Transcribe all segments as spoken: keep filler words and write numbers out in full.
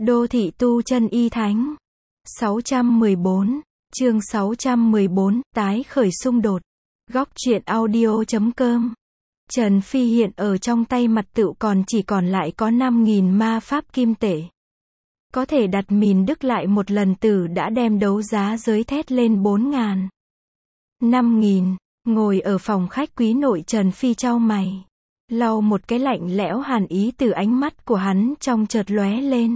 Đô thị tu chân y thánh. sáu trăm mười bốn, chương sáu trăm mười bốn, tái khởi xung đột. Góc truyện audio chấm com. Trần Phi hiện ở trong tay mặt tựu còn chỉ còn lại có năm nghìn ma pháp kim tệ. Có thể đặt mìn đức lại một lần tử đã đem đấu giá giới thét lên bốn ngàn. năm nghìn, ngồi ở phòng khách quý nội Trần Phi chau mày. Lau một cái lạnh lẽo hàn ý từ ánh mắt của hắn trong chợt lóe lên.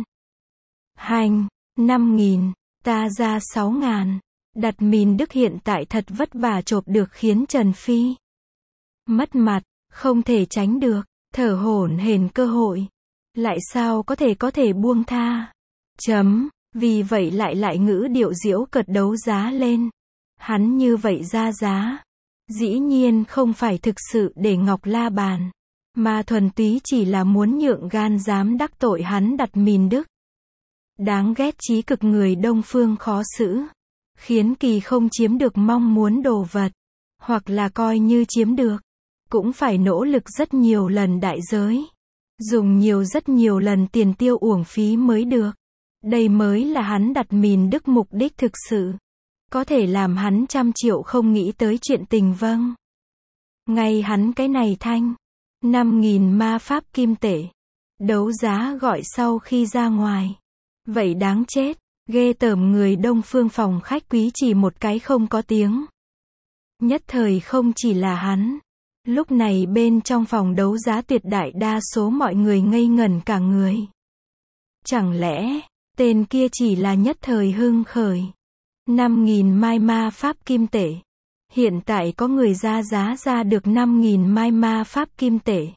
Hành, năm nghìn, ta ra sáu ngàn. Đặt mìn đức hiện tại thật vất vả chộp được khiến Trần Phi mất mặt, không thể tránh được, thở hổn hển cơ hội. Lại sao có thể có thể buông tha. Chấm, vì vậy lại lại ngữ điệu giễu cợt đấu giá lên. Hắn như vậy ra giá. Dĩ nhiên không phải thực sự để Ngọc La bàn. Mà thuần túy chỉ là muốn nhượng gan dám đắc tội hắn đặt mìn đức. Đáng ghét chí cực người Đông Phương khó xử. Khiến kỳ không chiếm được mong muốn đồ vật. Hoặc là coi như chiếm được. Cũng phải nỗ lực rất nhiều lần đại giới. Dùng nhiều rất nhiều lần tiền tiêu uổng phí mới được. Đây mới là hắn đặt mìn đức mục đích thực sự. Có thể làm hắn trăm triệu không nghĩ tới chuyện tình vâng. Ngay hắn cái này thanh. năm nghìn ma pháp kim tệ. Đấu giá gọi sau khi ra ngoài. Vậy đáng chết. Ghê tởm người Đông Phương phòng khách quý chỉ một cái không có tiếng. Nhất thời không chỉ là hắn. Lúc này bên trong phòng đấu giá tuyệt đại đa số mọi người ngây ngẩn cả người. Chẳng lẽ, tên kia chỉ là nhất thời hưng khởi. năm nghìn mai ma pháp kim tệ. Hiện tại có người ra giá ra được năm nghìn mai ma pháp kim tệ.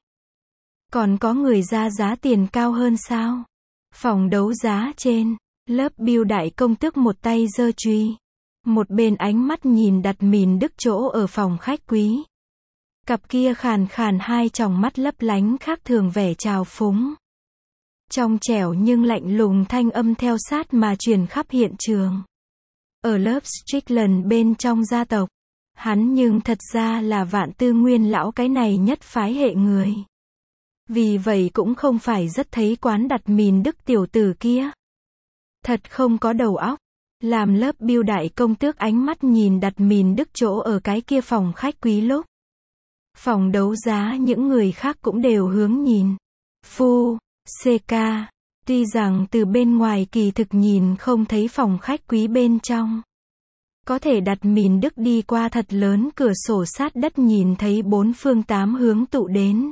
Còn có người ra giá tiền cao hơn sao? Phòng đấu giá trên, lớp Biêu đại công tước một tay giơ chùy. Một bên ánh mắt nhìn đặt mìn đức chỗ ở phòng khách quý. Cặp kia khàn khàn hai tròng mắt lấp lánh khác thường vẻ trào phúng. Trong trẻo nhưng lạnh lùng thanh âm theo sát mà truyền khắp hiện trường. Ở lớp Strickland bên trong gia tộc, hắn nhưng thật ra là vạn tư nguyên lão cái này nhất phái hệ người. Vì vậy cũng không phải rất thấy quán đặt mìn đức tiểu tử kia. Thật không có đầu óc. Làm lớp Biêu đại công tước ánh mắt nhìn đặt mìn đức chỗ ở cái kia phòng khách quý lúc. Phòng đấu giá những người khác cũng đều hướng nhìn. Phu, xê ca. Tuy rằng từ bên ngoài kỳ thực nhìn không thấy phòng khách quý bên trong. Có thể đặt mìn đức đi qua thật lớn cửa sổ sát đất nhìn thấy bốn phương tám hướng tụ đến.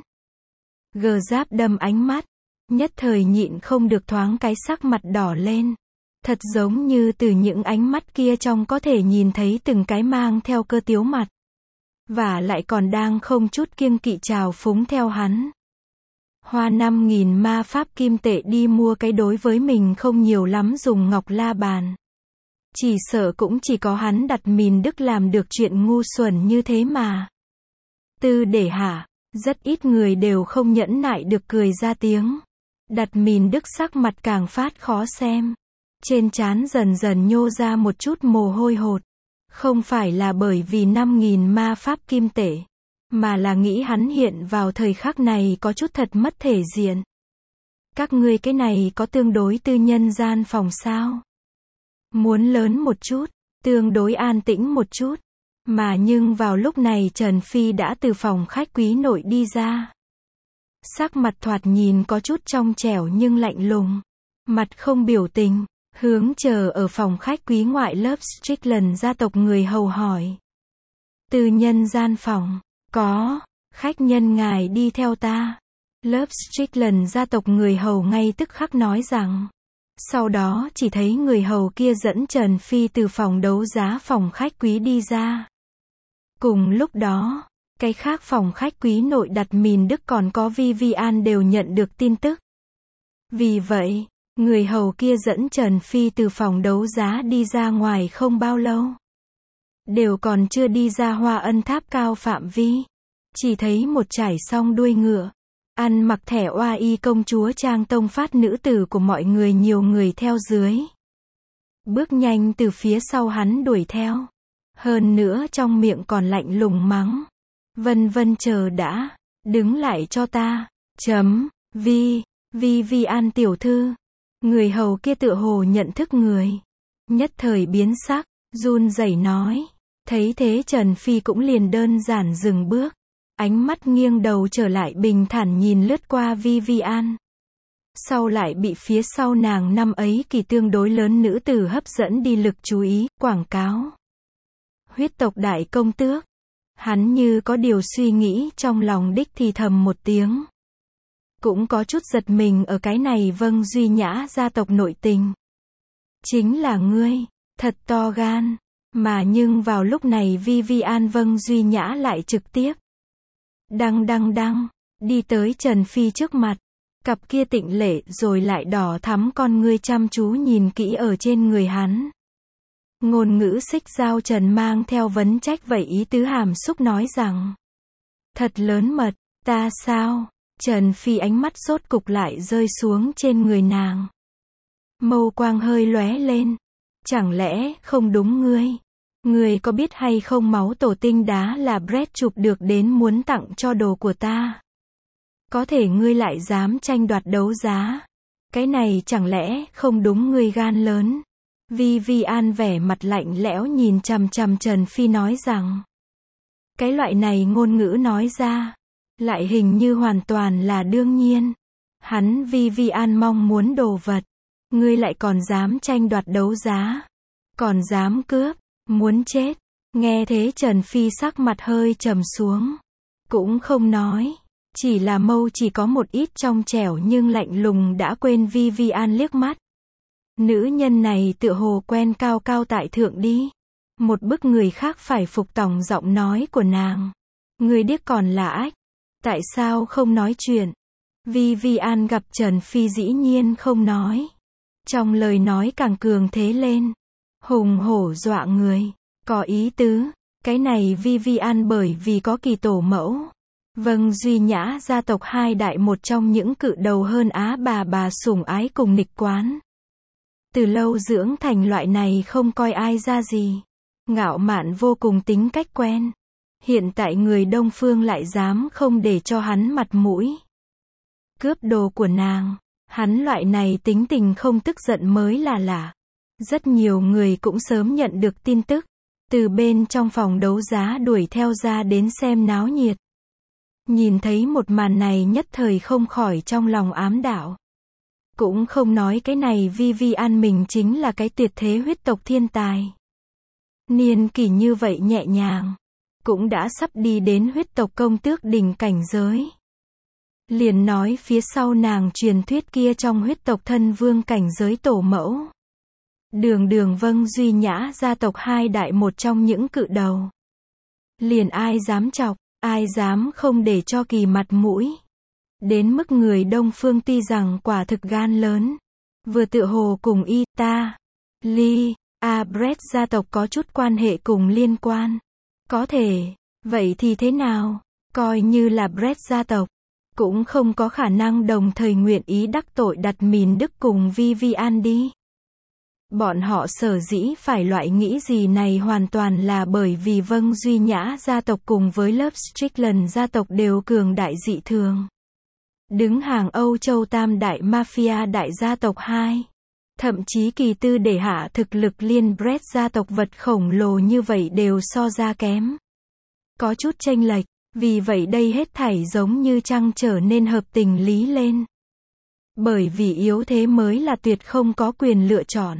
Gờ giáp đâm ánh mắt. Nhất thời nhịn không được thoáng cái sắc mặt đỏ lên. Thật giống như từ những ánh mắt kia trong có thể nhìn thấy từng cái mang theo cơ tiếu mặt. Và lại còn đang không chút kiêng kỵ trào phúng theo hắn. Hoa năm nghìn ma pháp kim tệ đi mua cái đối với mình không nhiều lắm dùng Ngọc La bàn. Chỉ sợ cũng chỉ có hắn đặt mìn đức làm được chuyện ngu xuẩn như thế mà. Tư để hả, rất ít người đều không nhẫn nại được cười ra tiếng. Đặt mìn đức sắc mặt càng phát khó xem. Trên trán dần dần nhô ra một chút mồ hôi hột. Không phải là bởi vì năm nghìn ma pháp kim tệ. Mà là nghĩ hắn hiện vào thời khắc này có chút thật mất thể diện. Các ngươi cái này có tương đối tư nhân gian phòng sao? Muốn lớn một chút, tương đối an tĩnh một chút. Mà nhưng vào lúc này Trần Phi đã từ phòng khách quý nội đi ra. Sắc mặt thoạt nhìn có chút trong trẻo nhưng lạnh lùng. Mặt không biểu tình, hướng chờ ở phòng khách quý ngoại lớp Strickland gia tộc người hầu hỏi. Tư nhân gian phòng. Có, khách nhân ngài đi theo ta. Lớp Strickland gia tộc người hầu ngay tức khắc nói rằng. Sau đó chỉ thấy người hầu kia dẫn Trần Phi từ phòng đấu giá phòng khách quý đi ra. Cùng lúc đó, cái khác phòng khách quý nội đặt mìn đức còn có Vivian đều nhận được tin tức. Vì vậy, người hầu kia dẫn Trần Phi từ phòng đấu giá đi ra ngoài không bao lâu. Đều còn chưa đi ra Hoa Ân tháp cao phạm vi. Chỉ thấy một trải song đuôi ngựa. Ăn mặc thẻ oa y công chúa trang tông phát nữ tử của mọi người nhiều người theo dưới. Bước nhanh từ phía sau hắn đuổi theo. Hơn nữa trong miệng còn lạnh lùng mắng. Vân vân chờ đã. Đứng lại cho ta. Chấm. Vi. Vi Vi An tiểu thư. Người hầu kia tựa hồ nhận thức người. Nhất thời biến sắc, run rẩy nói. Thấy thế Trần Phi cũng liền đơn giản dừng bước. Ánh mắt nghiêng đầu trở lại bình thản nhìn lướt qua Vivian. Sau lại bị phía sau nàng năm ấy kỳ tương đối lớn nữ tử hấp dẫn đi lực chú ý, quảng cáo. Huyết tộc đại công tước. Hắn như có điều suy nghĩ trong lòng đích thì thầm một tiếng. Cũng có chút giật mình ở cái này Vâng Duy Nhã gia tộc nội tình. Chính là ngươi, thật to gan. Mà nhưng vào lúc này Vivian Vâng Duy Nhã lại trực tiếp. Đăng đăng đăng, đi tới Trần Phi trước mặt. Cặp kia tịnh lệ rồi lại đỏ thắm con ngươi chăm chú nhìn kỹ ở trên người hắn. Ngôn ngữ xích giao trần mang theo vấn trách vậy ý tứ hàm xúc nói rằng. Thật lớn mật, ta sao? Trần Phi ánh mắt rốt cục lại rơi xuống trên người nàng. Mâu quang hơi lóe lên. Chẳng lẽ không đúng ngươi? Ngươi có biết hay không máu tổ tinh đá là Brett chụp được đến muốn tặng cho đồ của ta? Có thể ngươi lại dám tranh đoạt đấu giá. Cái này chẳng lẽ không đúng ngươi gan lớn? Vivian vẻ mặt lạnh lẽo nhìn chằm chằm Trần Phi nói rằng. Cái loại này ngôn ngữ nói ra. Lại hình như hoàn toàn là đương nhiên. Hắn Vivian mong muốn đồ vật. Ngươi lại còn dám tranh đoạt đấu giá. Còn dám cướp. Muốn chết. Nghe thế Trần Phi sắc mặt hơi trầm xuống. Cũng không nói. Chỉ là mâu chỉ có một ít trong trẻo nhưng lạnh lùng đã quên Vivian liếc mắt. Nữ nhân này tựa hồ quen cao cao tại thượng đi. Một bức người khác phải phục tòng giọng nói của nàng. Người điếc còn là ách. Tại sao không nói chuyện? Vivian gặp Trần Phi dĩ nhiên không nói. Trong lời nói càng cường thế lên. Hùng hổ dọa người. Có ý tứ. Cái này Vivian bởi vì có kỳ tổ mẫu. Vâng Duy Nhã gia tộc hai đại một trong những cự đầu hơn Á bà bà sủng ái cùng nghịch quán. Từ lâu dưỡng thành loại này không coi ai ra gì. Ngạo mạn vô cùng tính cách quen. Hiện tại người Đông Phương lại dám không để cho hắn mặt mũi. Cướp đồ của nàng. Hắn loại này tính tình không tức giận mới là lạ. Rất nhiều người cũng sớm nhận được tin tức. Từ bên trong phòng đấu giá đuổi theo ra đến xem náo nhiệt. Nhìn thấy một màn này nhất thời không khỏi trong lòng ám đạo. Cũng không nói cái này Vivian mình chính là cái tuyệt thế huyết tộc thiên tài. Niên kỷ như vậy nhẹ nhàng. Cũng đã sắp đi đến huyết tộc công tước đỉnh cảnh giới. Liền nói phía sau nàng truyền thuyết kia trong huyết tộc thân vương cảnh giới tổ mẫu. Đường đường Vâng Duy Nhã gia tộc hai đại một trong những cự đầu. Liền ai dám chọc, ai dám không để cho kỳ mặt mũi. Đến mức người Đông Phương tuy rằng quả thực gan lớn. Vừa tựa hồ cùng y, ta, Ly, A Brett gia tộc có chút quan hệ cùng liên quan. Có thể, vậy thì thế nào? Coi như là Brett gia tộc. Cũng không có khả năng đồng thời nguyện ý đắc tội đặt mìn Đức cùng Vivian đi. Bọn họ sở dĩ phải loại nghĩ gì này hoàn toàn là bởi vì Vâng Duy Nhã gia tộc cùng với lớp Strickland gia tộc đều cường đại dị thường. Đứng hàng Âu Châu tam đại mafia đại gia tộc hai. Thậm chí kỳ tư để hạ thực lực liên Brett gia tộc vật khổng lồ như vậy đều so ra kém. Có chút chênh lệch, vì vậy đây hết thảy giống như trăng trở nên hợp tình lý lên. Bởi vì yếu thế mới là tuyệt không có quyền lựa chọn.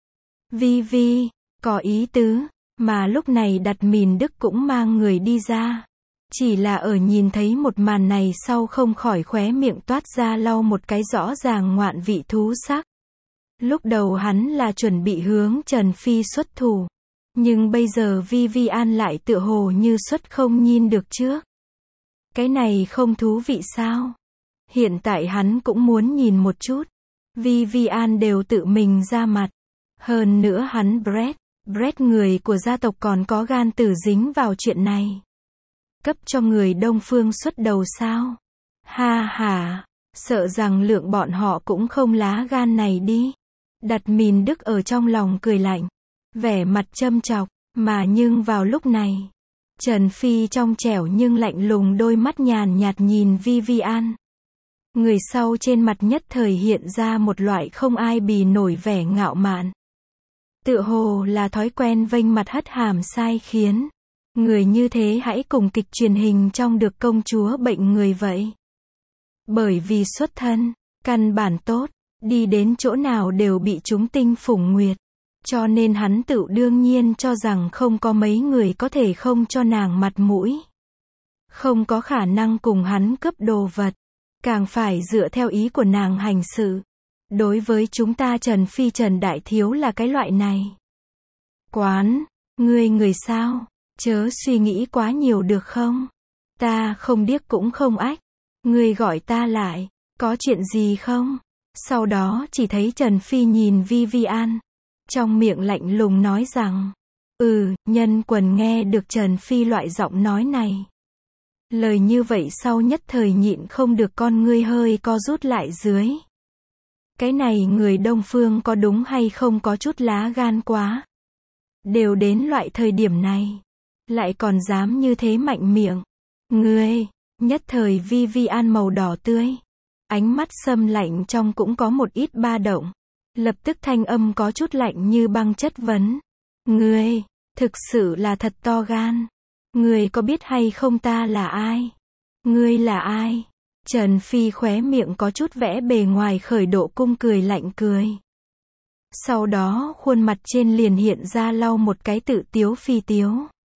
Vi Vi, có ý tứ, mà lúc này đặt mìn Đức cũng mang người đi ra. Chỉ là ở nhìn thấy một màn này sau không khỏi khóe miệng toát ra lau một cái rõ ràng ngoạn vị thú sắc. Lúc đầu hắn là chuẩn bị hướng Trần Phi xuất thủ. Nhưng bây giờ Vivian lại tựa hồ như xuất không nhìn được trước. Cái này không thú vị sao? Hiện tại hắn cũng muốn nhìn một chút. Vivian đều tự mình ra mặt. Hơn nữa hắn Brett, Brett người của gia tộc còn có gan tử dính vào chuyện này. Cấp cho người Đông Phương xuất đầu sao? Ha ha, sợ rằng lượng bọn họ cũng không lá gan này đi. Đặt mìn Đức ở trong lòng cười lạnh. Vẻ mặt châm chọc, mà nhưng vào lúc này. Trần Phi trong trẻo nhưng lạnh lùng đôi mắt nhàn nhạt nhìn Vivian. Người sau trên mặt nhất thời hiện ra một loại không ai bì nổi vẻ ngạo mạn. Tựa hồ là thói quen vênh mặt hất hàm sai khiến. Người như thế hãy cùng kịch truyền hình trong được công chúa bệnh người vậy. Bởi vì xuất thân, căn bản tốt, đi đến chỗ nào đều bị chúng tinh phủng nguyệt. Cho nên hắn tự đương nhiên cho rằng không có mấy người có thể không cho nàng mặt mũi. Không có khả năng cùng hắn cướp đồ vật. Càng phải dựa theo ý của nàng hành sự. Đối với chúng ta Trần Phi Trần Đại Thiếu là cái loại này. Quán, ngươi người sao? Chớ suy nghĩ quá nhiều được không? Ta không điếc cũng không ách. Ngươi gọi ta lại, có chuyện gì không? Sau đó chỉ thấy Trần Phi nhìn Vivian. Trong miệng lạnh lùng nói rằng, ừ, nhân quần nghe được Trần Phi loại giọng nói này. Lời như vậy sau nhất thời nhịn không được con ngươi hơi co rút lại dưới. Cái này người Đông Phương có đúng hay không có chút lá gan quá. Đều đến loại thời điểm này. Lại còn dám như thế mạnh miệng. Ngươi, nhất thời Vivian màu đỏ tươi. Ánh mắt sâm lạnh trong cũng có một ít ba động. Lập tức thanh âm có chút lạnh như băng chất vấn. Ngươi, thực sự là thật to gan. Ngươi có biết hay không ta là ai? Ngươi là ai? Trần Phi khóe miệng có chút vẽ bề ngoài khởi độ cung cười lạnh cười. Sau đó khuôn mặt trên liền hiện ra lau một cái tự tiếu phi tiếu.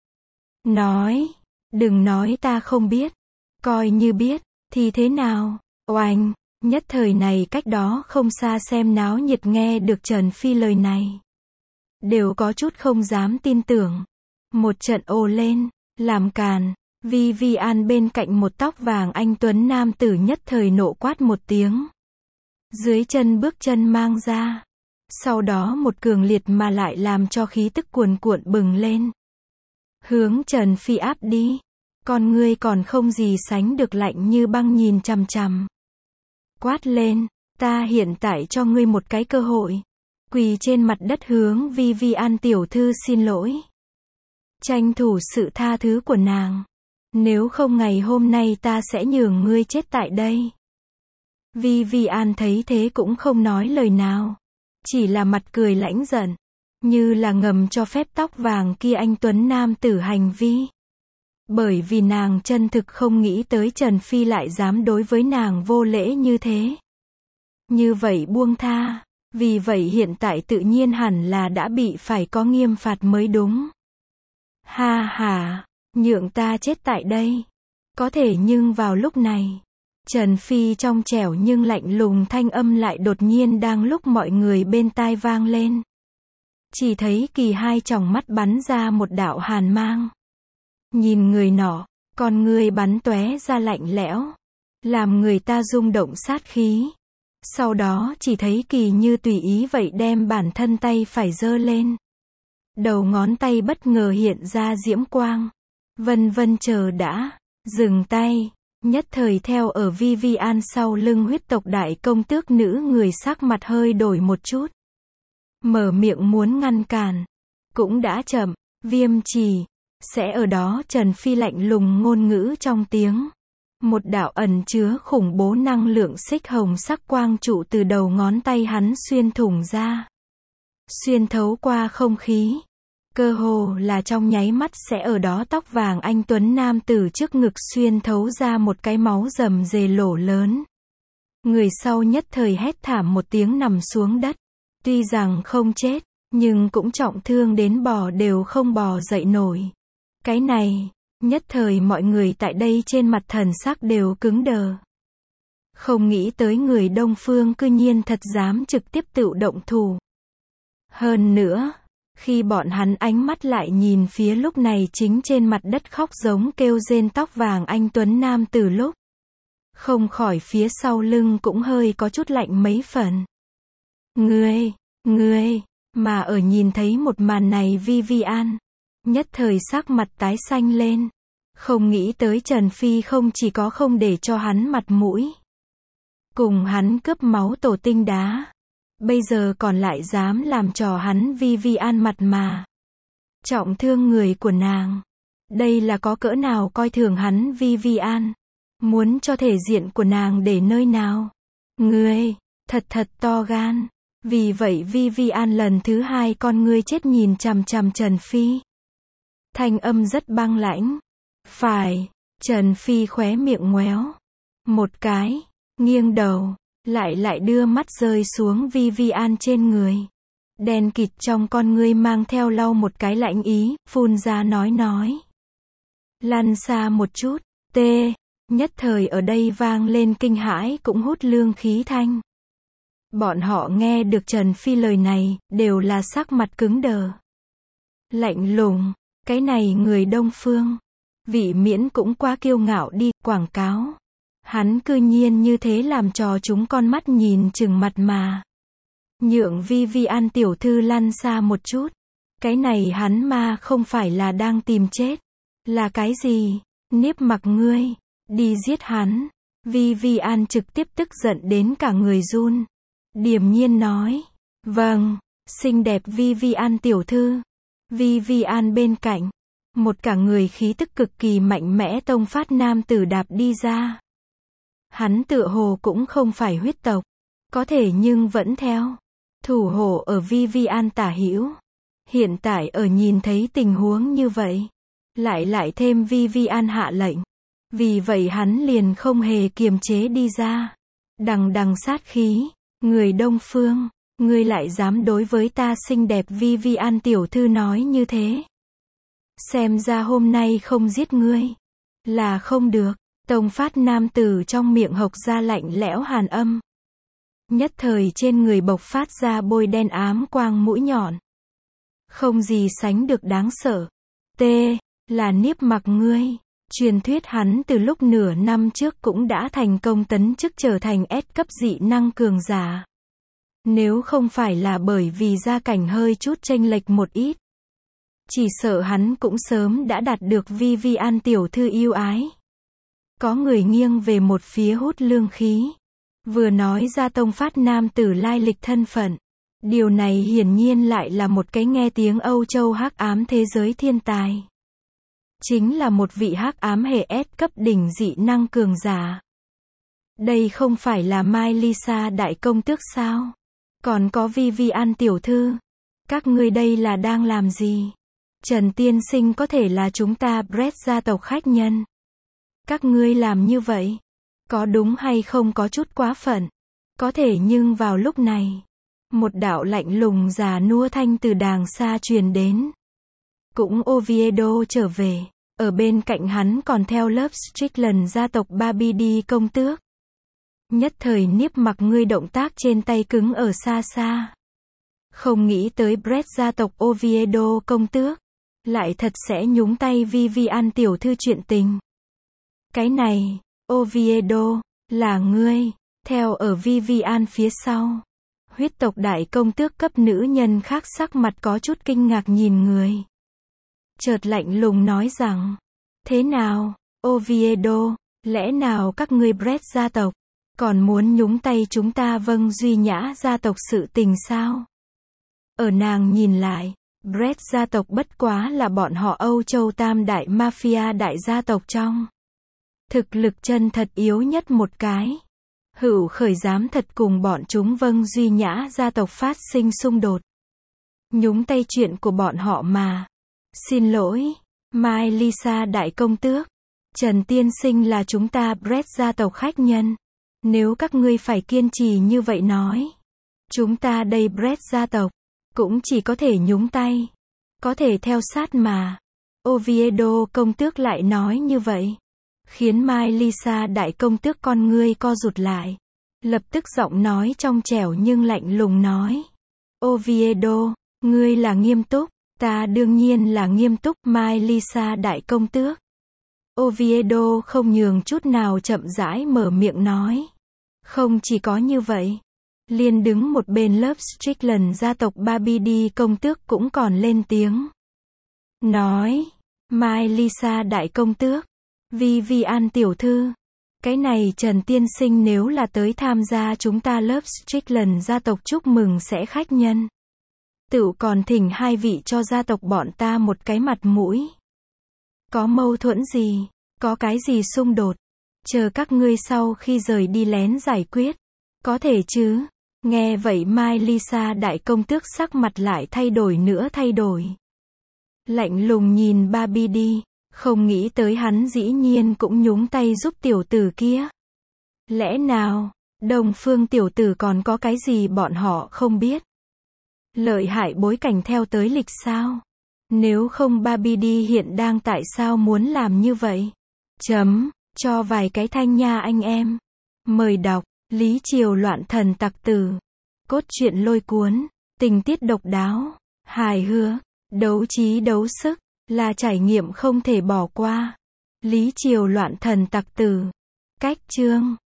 Nói, đừng nói ta không biết. Coi như biết, thì thế nào? Oanh, nhất thời này cách đó không xa xem náo nhiệt nghe được Trần Phi lời này. Đều có chút không dám tin tưởng. Một trận ồ lên, làm càn. Vivian bên cạnh một tóc vàng anh tuấn nam tử nhất thời nộ quát một tiếng. Dưới chân bước chân mang ra. Sau đó một cường liệt mà lại làm cho khí tức cuồn cuộn bừng lên. Hướng Trần Phi áp đi. Con ngươi còn không gì sánh được lạnh như băng nhìn chằm chằm. Quát lên, ta hiện tại cho ngươi một cái cơ hội. Quỳ trên mặt đất hướng Vivian tiểu thư xin lỗi. Tranh thủ sự tha thứ của nàng. Nếu không ngày hôm nay ta sẽ nhường ngươi chết tại đây. Vivian thấy thế cũng không nói lời nào. Chỉ là mặt cười lãnh giận. Như là ngầm cho phép tóc vàng kia anh tuấn nam tử hành vi. Bởi vì nàng chân thực không nghĩ tới Trần Phi lại dám đối với nàng vô lễ như thế. Như vậy buông tha. Vì vậy hiện tại tự nhiên hẳn là đã bị phải có nghiêm phạt mới đúng. Ha ha, nhượng ta chết tại đây. Có thể nhưng vào lúc này, Trần Phi trong trẻo nhưng lạnh lùng thanh âm lại đột nhiên đang lúc mọi người bên tai vang lên. Chỉ thấy Kỳ hai tròng mắt bắn ra một đạo hàn mang. Nhìn người nọ, con người bắn tóe ra lạnh lẽo, làm người ta rung động sát khí. Sau đó chỉ thấy Kỳ như tùy ý vậy đem bản thân tay phải giơ lên. Đầu ngón tay bất ngờ hiện ra diễm quang. Vân vân chờ đã, dừng tay. Nhất thời theo ở Vivian sau lưng huyết tộc đại công tước nữ người sắc mặt hơi đổi một chút. Mở miệng muốn ngăn cản. Cũng đã chậm, Viêm Trì. Sẽ ở đó Trần Phi lạnh lùng ngôn ngữ trong tiếng. Một đạo ẩn chứa khủng bố năng lượng xích hồng sắc quang trụ từ đầu ngón tay hắn xuyên thủng ra. Xuyên thấu qua không khí. Cơ hồ là trong nháy mắt sẽ ở đó tóc vàng anh tuấn nam tử trước ngực xuyên thấu ra một cái máu rầm rề lỗ lớn. Người sau nhất thời hét thảm một tiếng nằm xuống đất. Tuy rằng không chết, nhưng cũng trọng thương đến bò đều không bò dậy nổi. Cái này, nhất thời mọi người tại đây trên mặt thần sắc đều cứng đờ. Không nghĩ tới người Đông Phương cư nhiên thật dám trực tiếp tự động thủ. Hơn nữa, khi bọn hắn ánh mắt lại nhìn phía lúc này chính trên mặt đất khóc giống kêu rên tóc vàng anh tuấn nam từ lúc. Không khỏi phía sau lưng cũng hơi có chút lạnh mấy phần. Ngươi, ngươi, mà ở nhìn thấy một màn này Vivian. Nhất thời sắc mặt tái xanh lên. Không nghĩ tới Trần Phi không chỉ có không để cho hắn mặt mũi. Cùng hắn cướp máu tổ tinh đá. Bây giờ còn lại dám làm trò hắn Vivian mặt mà. Trọng thương người của nàng. Đây là có cỡ nào coi thường hắn Vivian. Muốn cho thể diện của nàng để nơi nào? Ngươi, thật thật to gan. Vì vậy Vivian lần thứ hai con ngươi chết nhìn chằm chằm Trần Phi. Thanh âm rất băng lãnh. Phải, Trần Phi khóe miệng ngoéo. Một cái, nghiêng đầu, lại lại đưa mắt rơi xuống Vivian trên người. Đen kịt trong con ngươi mang theo lau một cái lạnh ý, phun ra nói nói. Lăn xa một chút, tê, nhất thời ở đây vang lên kinh hãi cũng hút lương khí thanh. Bọn họ nghe được Trần Phi lời này, đều là sắc mặt cứng đờ. Lạnh lùng, cái này người Đông Phương. Vị Miễn cũng quá kiêu ngạo đi, quảng cáo. Hắn cư nhiên như thế làm cho chúng con mắt nhìn chừng mặt mà. Nhượng Vivian tiểu thư lăn xa một chút. Cái này hắn mà không phải là đang tìm chết. Là cái gì? Niếp mặc ngươi. Đi giết hắn. Vivian trực tiếp tức giận đến cả người run. Điềm nhiên nói. Vâng, xinh đẹp Vivian tiểu thư. Vivian bên cạnh. Một cả người khí tức cực kỳ mạnh mẽ tông phát nam tử đạp đi ra. Hắn tựa hồ cũng không phải huyết tộc. Có thể nhưng vẫn theo. Thủ hộ ở Vivian tả hữu. Hiện tại ở nhìn thấy tình huống như vậy. Lại lại thêm Vivian hạ lệnh. Vì vậy hắn liền không hề kiềm chế đi ra. Đằng đằng sát khí. Người Đông Phương. Ngươi lại dám đối với ta xinh đẹp Vivian tiểu thư nói như thế. Xem ra hôm nay không giết ngươi. Là không được. Tông phát nam tử trong miệng hộc ra lạnh lẽo hàn âm. Nhất thời trên người bộc phát ra bôi đen ám quang mũi nhọn. Không gì sánh được đáng sợ. T. Là Niếp mặc ngươi. Truyền thuyết hắn từ lúc nửa năm trước cũng đã thành công tấn chức trở thành S cấp dị năng cường giả. Nếu không phải là bởi vì gia cảnh hơi chút chênh lệch một ít. Chỉ sợ hắn cũng sớm đã đạt được Vivian tiểu thư yêu ái. Có người nghiêng về một phía hút lương khí. Vừa nói ra tông phát nam tử lai lịch thân phận. Điều này hiển nhiên lại là một cái nghe tiếng Âu Châu hắc ám thế giới thiên tài. Chính là một vị hắc ám hệ S cấp đỉnh dị năng cường giả. Đây không phải là Mai Lisa đại công tước sao? Còn có Vivian tiểu thư. Các ngươi đây là đang làm gì? Trần tiên sinh có thể là chúng ta Brett gia tộc khách nhân. Các ngươi làm như vậy. Có đúng hay không có chút quá phận. Có thể nhưng vào lúc này. Một đạo lạnh lùng già nua thanh từ đàng xa truyền đến. Cũng Oviedo trở về. Ở bên cạnh hắn còn theo lớp Strickland gia tộc Babidi công tước. Nhất thời Niếp mặc ngươi động tác trên tay cứng ở xa xa. Không nghĩ tới Brett gia tộc Oviedo công tước. Lại thật sẽ nhúng tay Vivian tiểu thư chuyện tình. Cái này, Oviedo, là ngươi, theo ở Vivian phía sau. Huyết tộc đại công tước cấp nữ nhân khác sắc mặt có chút kinh ngạc nhìn người. Chợt lạnh lùng nói rằng, thế nào, Oviedo, lẽ nào các ngươi Brett gia tộc, còn muốn nhúng tay chúng ta vâng duy nhã gia tộc sự tình sao? Ở nàng nhìn lại, Brett gia tộc bất quá là bọn họ Âu Châu tam đại mafia đại gia tộc trong. Thực lực chân thật yếu nhất một cái. Hữu khởi dám thật cùng bọn chúng vâng duy nhã gia tộc phát sinh xung đột. Nhúng tay chuyện của bọn họ mà. Xin lỗi, Mai Lisa đại công tước. Trần tiên sinh là chúng ta Brett gia tộc khách nhân. Nếu các ngươi phải kiên trì như vậy nói. Chúng ta đây Brett gia tộc. Cũng chỉ có thể nhúng tay. Có thể theo sát mà. Oviedo công tước lại nói như vậy. Khiến Mai Lisa đại công tước con ngươi co rụt lại. Lập tức giọng nói trong trẻo nhưng lạnh lùng nói. Oviedo, ngươi là nghiêm túc. Ta đương nhiên là nghiêm túc Mai Lisa đại công tước. Oviedo không nhường chút nào chậm rãi mở miệng nói. Không chỉ có như vậy. Liên đứng một bên lớp Strickland gia tộc Babidi công tước cũng còn lên tiếng. Nói. Mai Lisa đại công tước. Vivian tiểu thư. Cái này Trần tiên sinh nếu là tới tham gia chúng ta lớp Strickland gia tộc chúc mừng sẽ khách nhân. Tựu còn thỉnh hai vị cho gia tộc bọn ta một cái mặt mũi. Có mâu thuẫn gì? Có cái gì xung đột? chờ các ngươi sau khi rời đi lén giải quyết. Có thể chứ? Nghe vậy Mai Lisa đại công tước sắc mặt lại thay đổi nữa thay đổi. Lạnh lùng nhìn Barbie đi, không nghĩ tới hắn dĩ nhiên cũng nhúng tay giúp tiểu tử kia. Lẽ nào, Đông Phương tiểu tử còn có cái gì bọn họ không biết? Lợi hại bối cảnh theo tới lịch sao? Nếu không Barbie đi hiện đang tại sao muốn làm như vậy? Chấm, cho vài cái thanh nha anh em. Mời đọc, Lý Triều loạn thần tặc tử. Cốt truyện lôi cuốn, tình tiết độc đáo, hài hước, đấu trí đấu sức, là trải nghiệm không thể bỏ qua. Lý Triều loạn thần tặc tử. Cách chương